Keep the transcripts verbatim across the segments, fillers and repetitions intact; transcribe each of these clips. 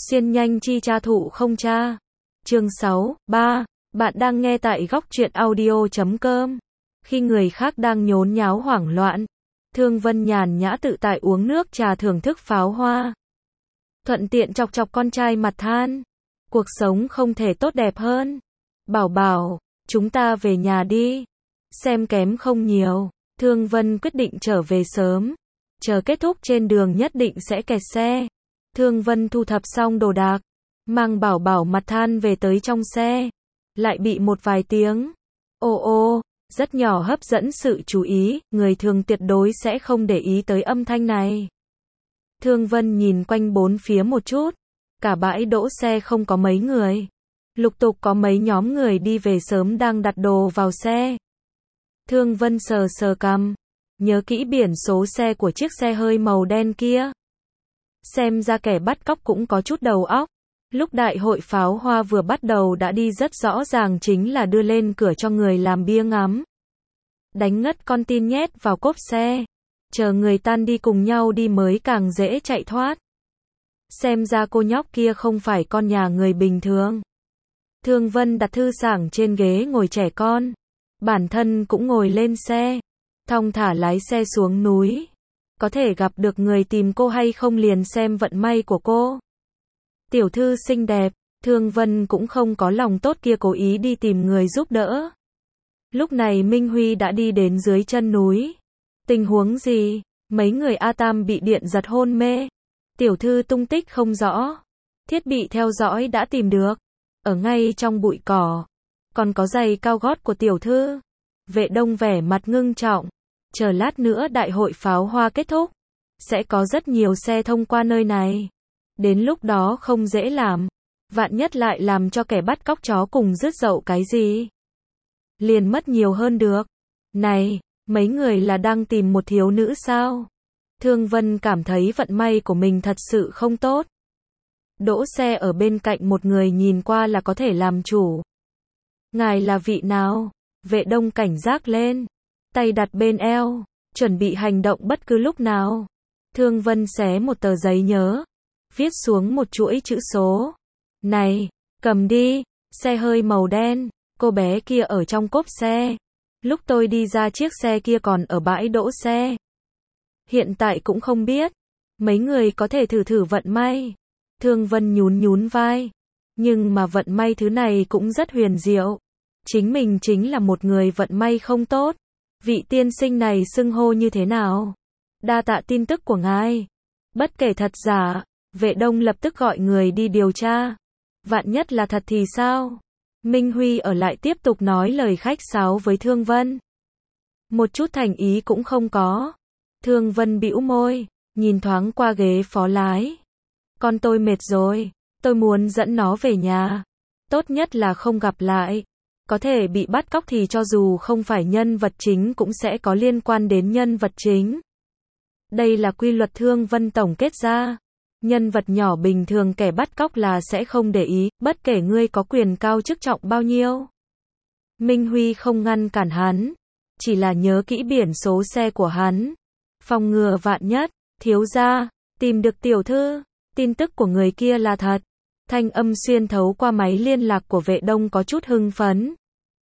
Xuyên nhanh chi tra thụ không cha. Chương sáu, ba. Bạn đang nghe tại góc truyện audio chấm com. Khi người khác đang nhốn nháo hoảng loạn, Thương Vân nhàn nhã tự tại uống nước trà thưởng thức pháo hoa. Thuận tiện chọc chọc con trai mặt than. Cuộc sống không thể tốt đẹp hơn. Bảo bảo, chúng ta về nhà đi. Xem kém không nhiều. Thương Vân quyết định trở về sớm. Chờ kết thúc trên đường nhất định sẽ kẹt xe. Thương Vân thu thập xong đồ đạc, mang bảo bảo mặt than về tới trong xe. Lại bị một vài tiếng ô ô, rất nhỏ hấp dẫn sự chú ý, người thường tuyệt đối sẽ không để ý tới âm thanh này. Thương Vân nhìn quanh bốn phía một chút, cả bãi đỗ xe không có mấy người. Lục tục có mấy nhóm người đi về sớm đang đặt đồ vào xe. Thương Vân sờ sờ cằm, nhớ kỹ biển số xe của chiếc xe hơi màu đen kia. Xem ra kẻ bắt cóc cũng có chút đầu óc. Lúc đại hội pháo hoa vừa bắt đầu đã đi rất rõ ràng chính là đưa lên cửa cho người làm bia ngắm. Đánh ngất con tin nhét vào cốp xe. Chờ người tan đi cùng nhau đi mới càng dễ chạy thoát. Xem ra cô nhóc kia không phải con nhà người bình thường. Thương Vân đặt thư sảng trên ghế ngồi trẻ con. Bản thân cũng ngồi lên xe. Thong thả lái xe xuống núi. Có thể gặp được người tìm cô hay không liền xem vận may của cô. Tiểu thư xinh đẹp, Thương Vân cũng không có lòng tốt kia cố ý đi tìm người giúp đỡ. Lúc này Minh Huy đã đi đến dưới chân núi. Tình huống gì? Mấy người A Tam bị điện giật hôn mê. Tiểu thư tung tích không rõ. Thiết bị theo dõi đã tìm được. Ở ngay trong bụi cỏ. Còn có giày cao gót của tiểu thư. Vệ Đông vẻ mặt ngưng trọng. Chờ lát nữa đại hội pháo hoa kết thúc. Sẽ có rất nhiều xe thông qua nơi này. Đến lúc đó không dễ làm. Vạn nhất lại làm cho kẻ bắt cóc chó cùng rứt dậu cái gì. Liền mất nhiều hơn được. Này, mấy người là đang tìm một thiếu nữ sao? Thương Vân cảm thấy vận may của mình thật sự không tốt. Đỗ xe ở bên cạnh một người nhìn qua là có thể làm chủ. Ngài là vị nào? Vệ Đông cảnh giác lên. Tay đặt bên eo. Chuẩn bị hành động bất cứ lúc nào. Thương Vân xé một tờ giấy nhớ. Viết xuống một chuỗi chữ số. Này, cầm đi. Xe hơi màu đen. Cô bé kia ở trong cốp xe. Lúc tôi đi ra chiếc xe kia còn ở bãi đỗ xe. Hiện tại cũng không biết. Mấy người có thể thử thử vận may. Thương Vân nhún nhún vai. Nhưng mà vận may thứ này cũng rất huyền diệu. Chính mình chính là một người vận may không tốt. Vị tiên sinh này xưng hô như thế nào? Đa tạ tin tức của ngài. Bất kể thật giả, Vệ Đông lập tức gọi người đi điều tra. Vạn nhất là thật thì sao? Minh Huy ở lại tiếp tục nói lời khách sáo với Thương Vân. Một chút thành ý cũng không có. Thương Vân bĩu môi, nhìn thoáng qua ghế phó lái. Con tôi mệt rồi, tôi muốn dẫn nó về nhà. Tốt nhất là không gặp lại. Có thể bị bắt cóc thì cho dù không phải nhân vật chính cũng sẽ có liên quan đến nhân vật chính. Đây là quy luật Thương Vân tổng kết ra. Nhân vật nhỏ bình thường kẻ bắt cóc là sẽ không để ý, bất kể ngươi có quyền cao chức trọng bao nhiêu. Minh Huy không ngăn cản hắn, chỉ là nhớ kỹ biển số xe của hắn. Phòng ngừa vạn nhất, thiếu gia, tìm được tiểu thư, tin tức của người kia là thật. Thanh âm xuyên thấu qua máy liên lạc của Vệ Đông có chút hưng phấn.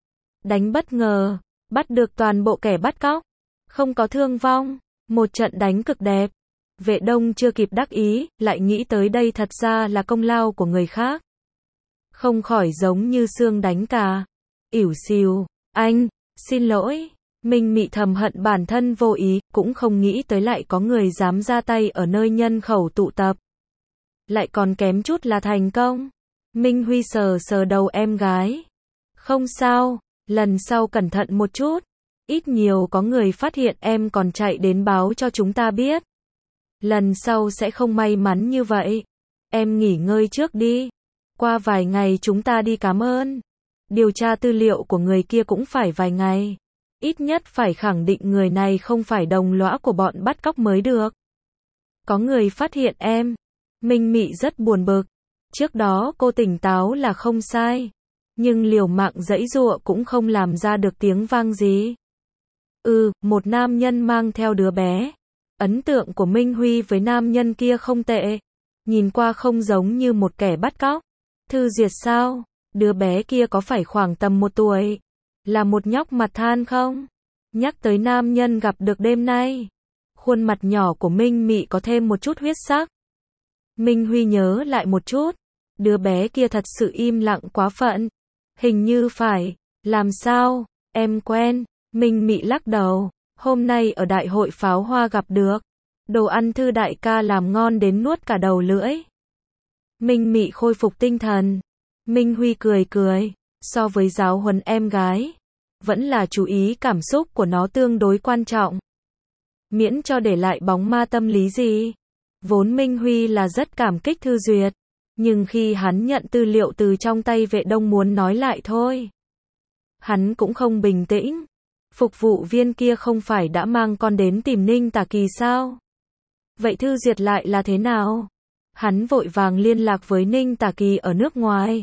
Đánh bất ngờ, bắt được toàn bộ kẻ bắt cóc, không có thương vong, một trận đánh cực đẹp. Vệ Đông chưa kịp đắc ý, lại nghĩ tới đây thật ra là công lao của người khác. Không khỏi giống như xương đánh cà. Ỉu xìu, anh, xin lỗi. Minh Mị thầm hận bản thân vô ý, cũng không nghĩ tới lại có người dám ra tay ở nơi nhân khẩu tụ tập. Lại còn kém chút là thành công. Minh Huy sờ sờ đầu em gái. Không sao, lần sau cẩn thận một chút. Ít nhiều có người phát hiện em còn chạy đến báo cho chúng ta biết. Lần sau sẽ không may mắn như vậy. Em nghỉ ngơi trước đi. Qua vài ngày chúng ta đi cảm ơn. Điều tra tư liệu của người kia cũng phải vài ngày. Ít nhất phải khẳng định người này không phải đồng lõa của bọn bắt cóc mới được. Có người phát hiện em. Minh Mị rất buồn bực. Trước đó cô tỉnh táo là không sai. Nhưng liều mạng giãy giụa cũng không làm ra được tiếng vang gì. Ừ, một nam nhân mang theo đứa bé. Ấn tượng của Minh Huy với nam nhân kia không tệ. nhìn qua không giống như một kẻ bắt cóc. Thư Duyệt sao? Đứa bé kia có phải khoảng tầm một tuổi? Là một nhóc mặt than không? Nhắc tới nam nhân gặp được đêm nay. Khuôn mặt nhỏ của Minh Mị có thêm một chút huyết sắc. Minh Huy nhớ lại một chút. Đứa bé kia thật sự im lặng quá phận. Hình như phải. Làm sao? Em quen. Minh Mị lắc đầu. Hôm nay ở đại hội pháo hoa gặp được. Đồ ăn Thư đại ca làm ngon đến nuốt cả đầu lưỡi. Minh Mị khôi phục tinh thần. Minh Huy cười cười. So với giáo huấn em gái, vẫn là chú ý cảm xúc của nó tương đối quan trọng. Miễn cho để lại bóng ma tâm lý gì. Vốn Minh Huy là rất cảm kích Thư Duyệt. Nhưng khi hắn nhận tư liệu từ trong tay vệ đông muốn nói lại thôi. Hắn cũng không bình tĩnh. Phục vụ viên kia không phải đã mang con đến tìm Ninh Tả Kỳ sao? Vậy Thư Duyệt lại là thế nào? Hắn vội vàng liên lạc với Ninh Tả Kỳ ở nước ngoài.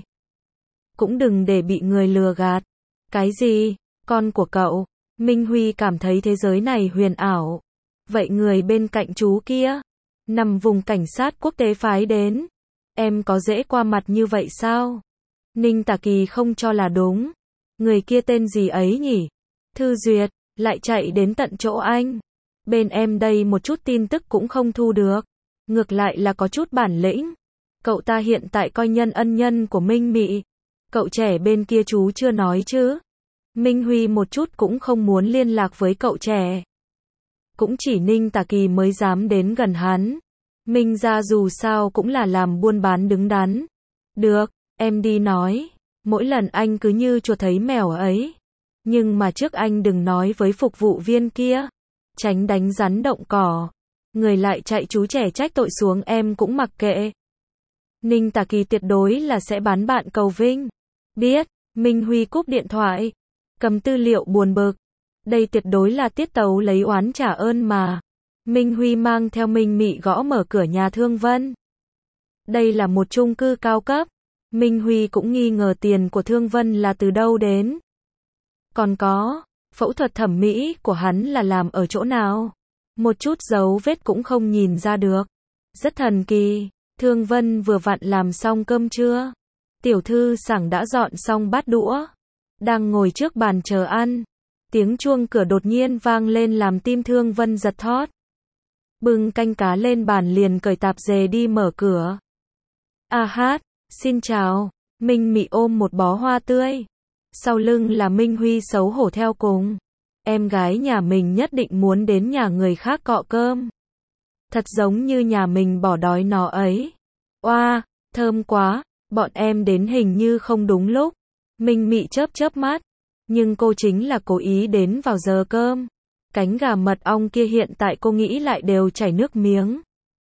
Cũng đừng để bị người lừa gạt. Cái gì? Con của cậu? Minh Huy cảm thấy thế giới này huyền ảo. Vậy người bên cạnh chú kia? Nằm vùng cảnh sát quốc tế phái đến. Em có dễ qua mặt như vậy sao? Ninh Tả Kỳ không cho là đúng. Người kia tên gì ấy nhỉ? Thư Duyệt, lại chạy đến tận chỗ anh. Bên em đây một chút tin tức cũng không thu được. Ngược lại là có chút bản lĩnh. Cậu ta hiện tại coi nhân ân nhân của Minh Mị. Cậu trẻ bên kia chú chưa nói chứ? Minh Huy một chút cũng không muốn liên lạc với cậu trẻ. Cũng chỉ Ninh Tả Kỳ mới dám đến gần hắn. Minh gia dù sao cũng là làm buôn bán đứng đắn. Được, em đi nói. Mỗi lần anh cứ như chuột thấy mèo ấy. Nhưng mà trước anh đừng nói với phục vụ viên kia. Tránh đánh rắn động cỏ. Người lại chạy chú trẻ trách tội xuống em cũng mặc kệ. Ninh Tả Kỳ tuyệt đối là sẽ bán bạn cầu vinh. Biết, Minh Huy cúp điện thoại. Cầm tư liệu buồn bực. Đây tuyệt đối là tiết tấu lấy oán trả ơn mà. Minh Huy mang theo Minh Mị gõ mở cửa nhà Thương Vân. Đây là một chung cư cao cấp. Minh Huy cũng nghi ngờ tiền của Thương Vân là từ đâu đến. Còn có, phẫu thuật thẩm mỹ của hắn là làm ở chỗ nào? Một chút dấu vết cũng không nhìn ra được. Rất thần kỳ. Thương Vân vừa vặn làm xong cơm trưa. Tiểu thư sảng đã dọn xong bát đũa. Đang ngồi trước bàn chờ ăn. Tiếng chuông cửa đột nhiên vang lên làm tim Thương Vân giật thót. Bưng canh cá lên bàn liền cởi tạp dề đi mở cửa. A hát, xin chào. Minh Mị ôm một bó hoa tươi. Sau lưng là Minh Huy xấu hổ theo cùng. Em gái nhà mình nhất định muốn đến nhà người khác cọ cơm. Thật giống như nhà mình bỏ đói nó ấy. Oa, thơm quá, bọn em đến hình như không đúng lúc. Minh Mị chớp chớp mắt. Nhưng cô chính là cố ý đến vào giờ cơm. Cánh gà mật ong kia hiện tại cô nghĩ lại đều chảy nước miếng.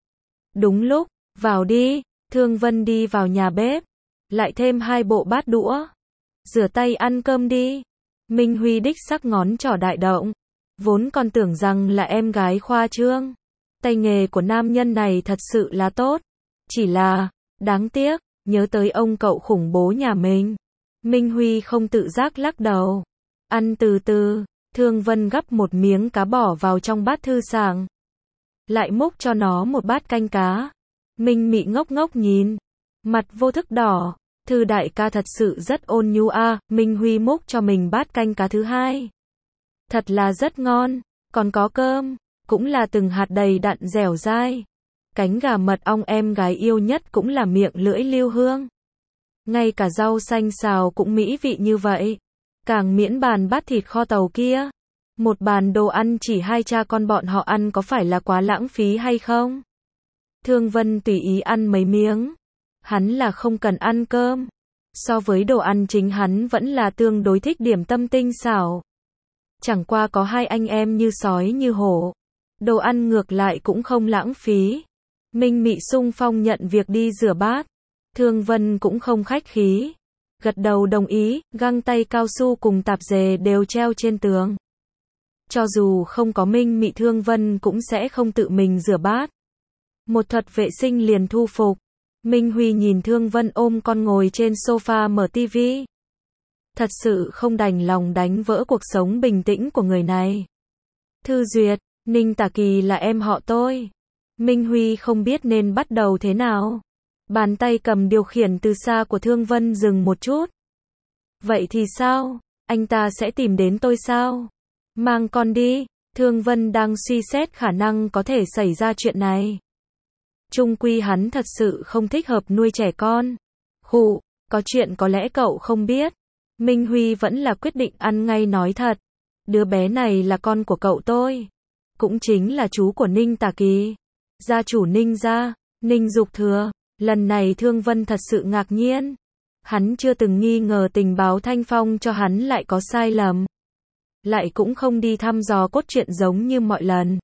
Đúng lúc, vào đi. Thương Vân đi vào nhà bếp. Lại thêm hai bộ bát đũa. Rửa tay ăn cơm đi. Minh Huy đích sắc ngón trỏ đại động. Vốn còn tưởng rằng là em gái khoa trương. Tay nghề của nam nhân này thật sự là tốt. Chỉ là, đáng tiếc, nhớ tới ông cậu khủng bố nhà mình. Minh Huy không tự giác lắc đầu. Ăn từ từ. Thương Vân gắp một miếng cá bỏ vào trong bát Thư Sảng. Lại múc cho nó một bát canh cá. Minh Mị ngốc ngốc nhìn. Mặt vô thức đỏ. Thư đại ca thật sự rất ôn nhu a. À. Minh Huy múc cho mình bát canh cá thứ hai. Thật là rất ngon. Còn có cơm. Cũng là từng hạt đầy đặn dẻo dai. Cánh gà mật ong em gái yêu nhất cũng là miệng lưỡi lưu hương. Ngay cả rau xanh xào cũng mỹ vị như vậy. Càng miễn bàn bát thịt kho tàu kia. Một bàn đồ ăn chỉ hai cha con bọn họ ăn có phải là quá lãng phí hay không? Thương Vân tùy ý ăn mấy miếng. Hắn là không cần ăn cơm. So với đồ ăn chính hắn vẫn là tương đối thích điểm tâm tinh xảo. Chẳng qua có hai anh em như sói như hổ. Đồ ăn ngược lại cũng không lãng phí. Minh Mị xung phong nhận việc đi rửa bát. Thương Vân cũng không khách khí. Gật đầu đồng ý, găng tay cao su cùng tạp dề đều treo trên tường. Cho dù không có Minh Mị Thương Vân cũng sẽ không tự mình rửa bát. Một thuật vệ sinh liền thu phục. Minh Huy nhìn Thương Vân ôm con ngồi trên sofa mở tivi. Thật sự không đành lòng đánh vỡ cuộc sống bình tĩnh của người này. Thư Duyệt, Ninh Tả Kỳ là em họ tôi. Minh Huy không biết nên bắt đầu thế nào. Bàn tay cầm điều khiển từ xa của Thương Vân dừng một chút. Vậy thì sao? Anh ta sẽ tìm đến tôi sao? Mang con đi. Thương Vân đang suy xét khả năng có thể xảy ra chuyện này. Chung quy hắn thật sự không thích hợp nuôi trẻ con. Khụ, có chuyện có lẽ cậu không biết. Minh Huy vẫn là quyết định ăn ngay nói thật. Đứa bé này là con của cậu tôi. Cũng chính là chú của Ninh Tà Kỳ. Gia chủ Ninh gia, Ninh Dục Thừa. Lần này Thương Vân thật sự ngạc nhiên. Hắn chưa từng nghi ngờ tình báo Thanh Phong cho hắn lại có sai lầm. Lại cũng không đi thăm dò cốt truyện giống như mọi lần.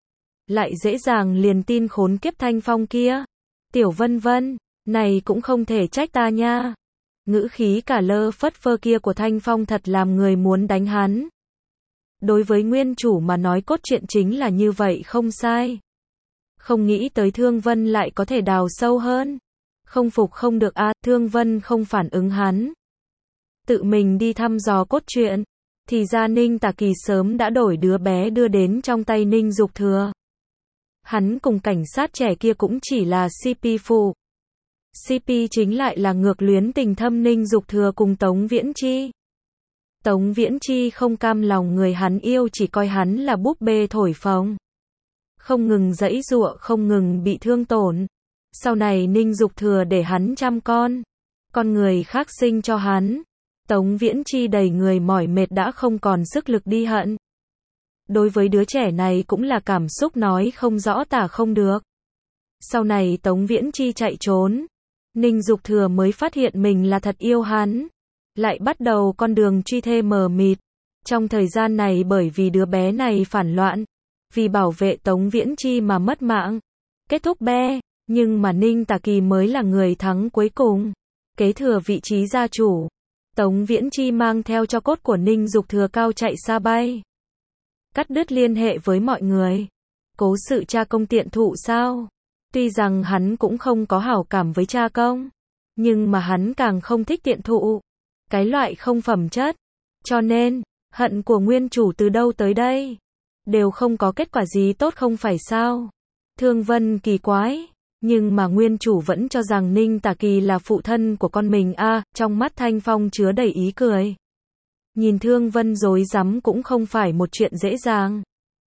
Lại dễ dàng liền tin khốn kiếp Thanh Phong kia. Tiểu Vân Vân, này cũng không thể trách ta nha. Ngữ khí cả lơ phất phơ kia của Thanh Phong thật làm người muốn đánh hắn. Đối với nguyên chủ mà nói cốt truyện chính là như vậy không sai. Không nghĩ tới Thương Vân lại có thể đào sâu hơn. Không phục không được à, Thương Vân không phản ứng hắn. Tự mình đi thăm dò cốt truyện. Thì ra Ninh Tà Kỳ sớm đã đổi đứa bé đưa đến trong tay Ninh Dục Thừa. Hắn cùng cảnh sát trẻ kia cũng chỉ là xê pê phụ. xê pê chính lại là ngược luyến tình thâm Ninh Dục Thừa cùng Tống Viễn Chi. Tống Viễn Chi không cam lòng người hắn yêu chỉ coi hắn là búp bê thổi phồng. Không ngừng giãy giụa, không ngừng bị thương tổn. Sau này Ninh Dục Thừa để hắn chăm con. Con người khác sinh cho hắn. Tống Viễn Chi đầy người mỏi mệt đã không còn sức lực đi hận. Đối với đứa trẻ này cũng là cảm xúc nói không rõ tả không được. Sau này Tống Viễn Chi chạy trốn. Ninh Dục Thừa mới phát hiện mình là thật yêu hắn. Lại bắt đầu con đường truy thê mờ mịt. Trong thời gian này bởi vì đứa bé này phản loạn. Vì bảo vệ Tống Viễn Chi mà mất mạng. Kết thúc be. Nhưng mà Ninh Tà Kỳ mới là người thắng cuối cùng. Kế thừa vị trí gia chủ. Tống Viễn Chi mang theo cho cốt của Ninh Dục Thừa cao chạy xa bay. Cắt đứt liên hệ với mọi người. Cố sự cha công tiện thụ sao? Tuy rằng hắn cũng không có hảo cảm với cha công. Nhưng mà hắn càng không thích tiện thụ. Cái loại không phẩm chất. Cho nên, hận của nguyên chủ từ đâu tới đây? Đều không có kết quả gì tốt không phải sao? Thương Vân kỳ quái. Nhưng mà nguyên chủ vẫn cho rằng Ninh Tà Kỳ là phụ thân của con mình a à, trong mắt Thanh Phong chứa đầy ý cười. Nhìn Thương Vân rối rắm cũng không phải một chuyện dễ dàng.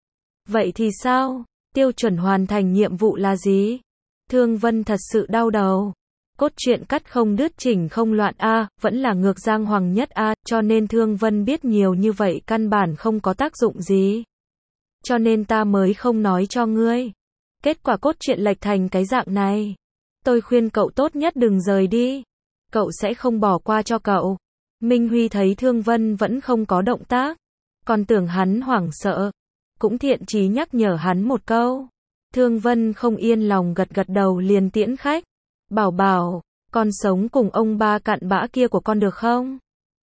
Vậy thì sao? Tiêu chuẩn hoàn thành nhiệm vụ là gì? Thương Vân thật sự đau đầu. Cốt truyện cắt không đứt chỉnh không loạn a à, vẫn là ngược Giang Hoàng nhất a à, cho nên Thương Vân biết nhiều như vậy căn bản không có tác dụng gì. Cho nên ta mới không nói cho ngươi. Kết quả cốt truyện lệch thành cái dạng này. Tôi khuyên cậu tốt nhất đừng rời đi. Cậu sẽ không bỏ qua cho cậu. Minh Huy thấy Thương Vân vẫn không có động tác. Còn tưởng hắn hoảng sợ. Cũng thiện chí nhắc nhở hắn một câu. Thương Vân không yên lòng gật gật đầu liền tiễn khách. Bảo bảo, con sống cùng ông ba cặn bã kia của con được không?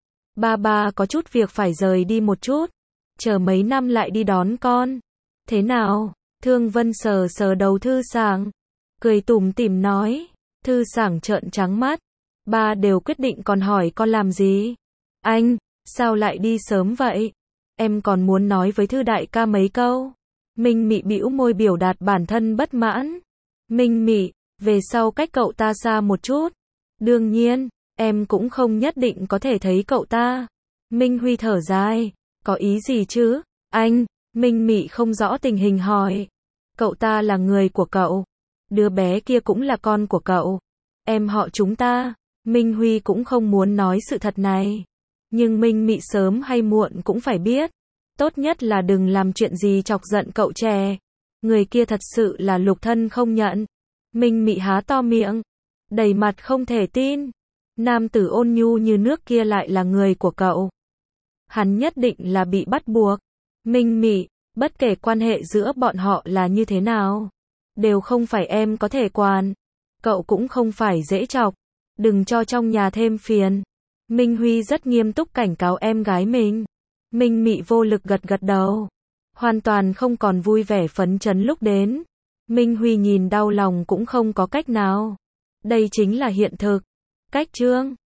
Ba ba có chút việc phải rời đi một chút. Chờ mấy năm lại đi đón con. Thế nào? Thương Vân sờ sờ đầu Thư Sảng. Cười tủm tỉm nói. Thư Sảng trợn trắng mắt. Ba đều quyết định còn hỏi con làm gì? Anh, sao lại đi sớm vậy? Em còn muốn nói với Thư đại ca mấy câu. Minh Mị bĩu môi biểu đạt bản thân bất mãn. Minh Mị, về sau cách cậu ta xa một chút. Đương nhiên, em cũng không nhất định có thể thấy cậu ta. Minh Huy thở dài. Có ý gì chứ? Anh, Minh Mị không rõ tình hình hỏi. Cậu ta là người của cậu. Đứa bé kia cũng là con của cậu. Em họ chúng ta. Minh Huy cũng không muốn nói sự thật này. Nhưng Minh Mị sớm hay muộn cũng phải biết. Tốt nhất là đừng làm chuyện gì chọc giận cậu trẻ. Người kia thật sự là lục thân không nhận. Minh Mị há to miệng. Đầy mặt không thể tin. Nam tử ôn nhu như nước kia lại là người của cậu. Hắn nhất định là bị bắt buộc. Minh Mị, bất kể quan hệ giữa bọn họ là như thế nào. Đều không phải em có thể quản. Cậu cũng không phải dễ chọc. Đừng cho trong nhà thêm phiền. Minh Huy rất nghiêm túc cảnh cáo em gái mình. Minh Mị vô lực gật gật đầu. Hoàn toàn không còn vui vẻ phấn chấn lúc đến. Minh Huy nhìn đau lòng cũng không có cách nào. Đây chính là hiện thực. Cách chương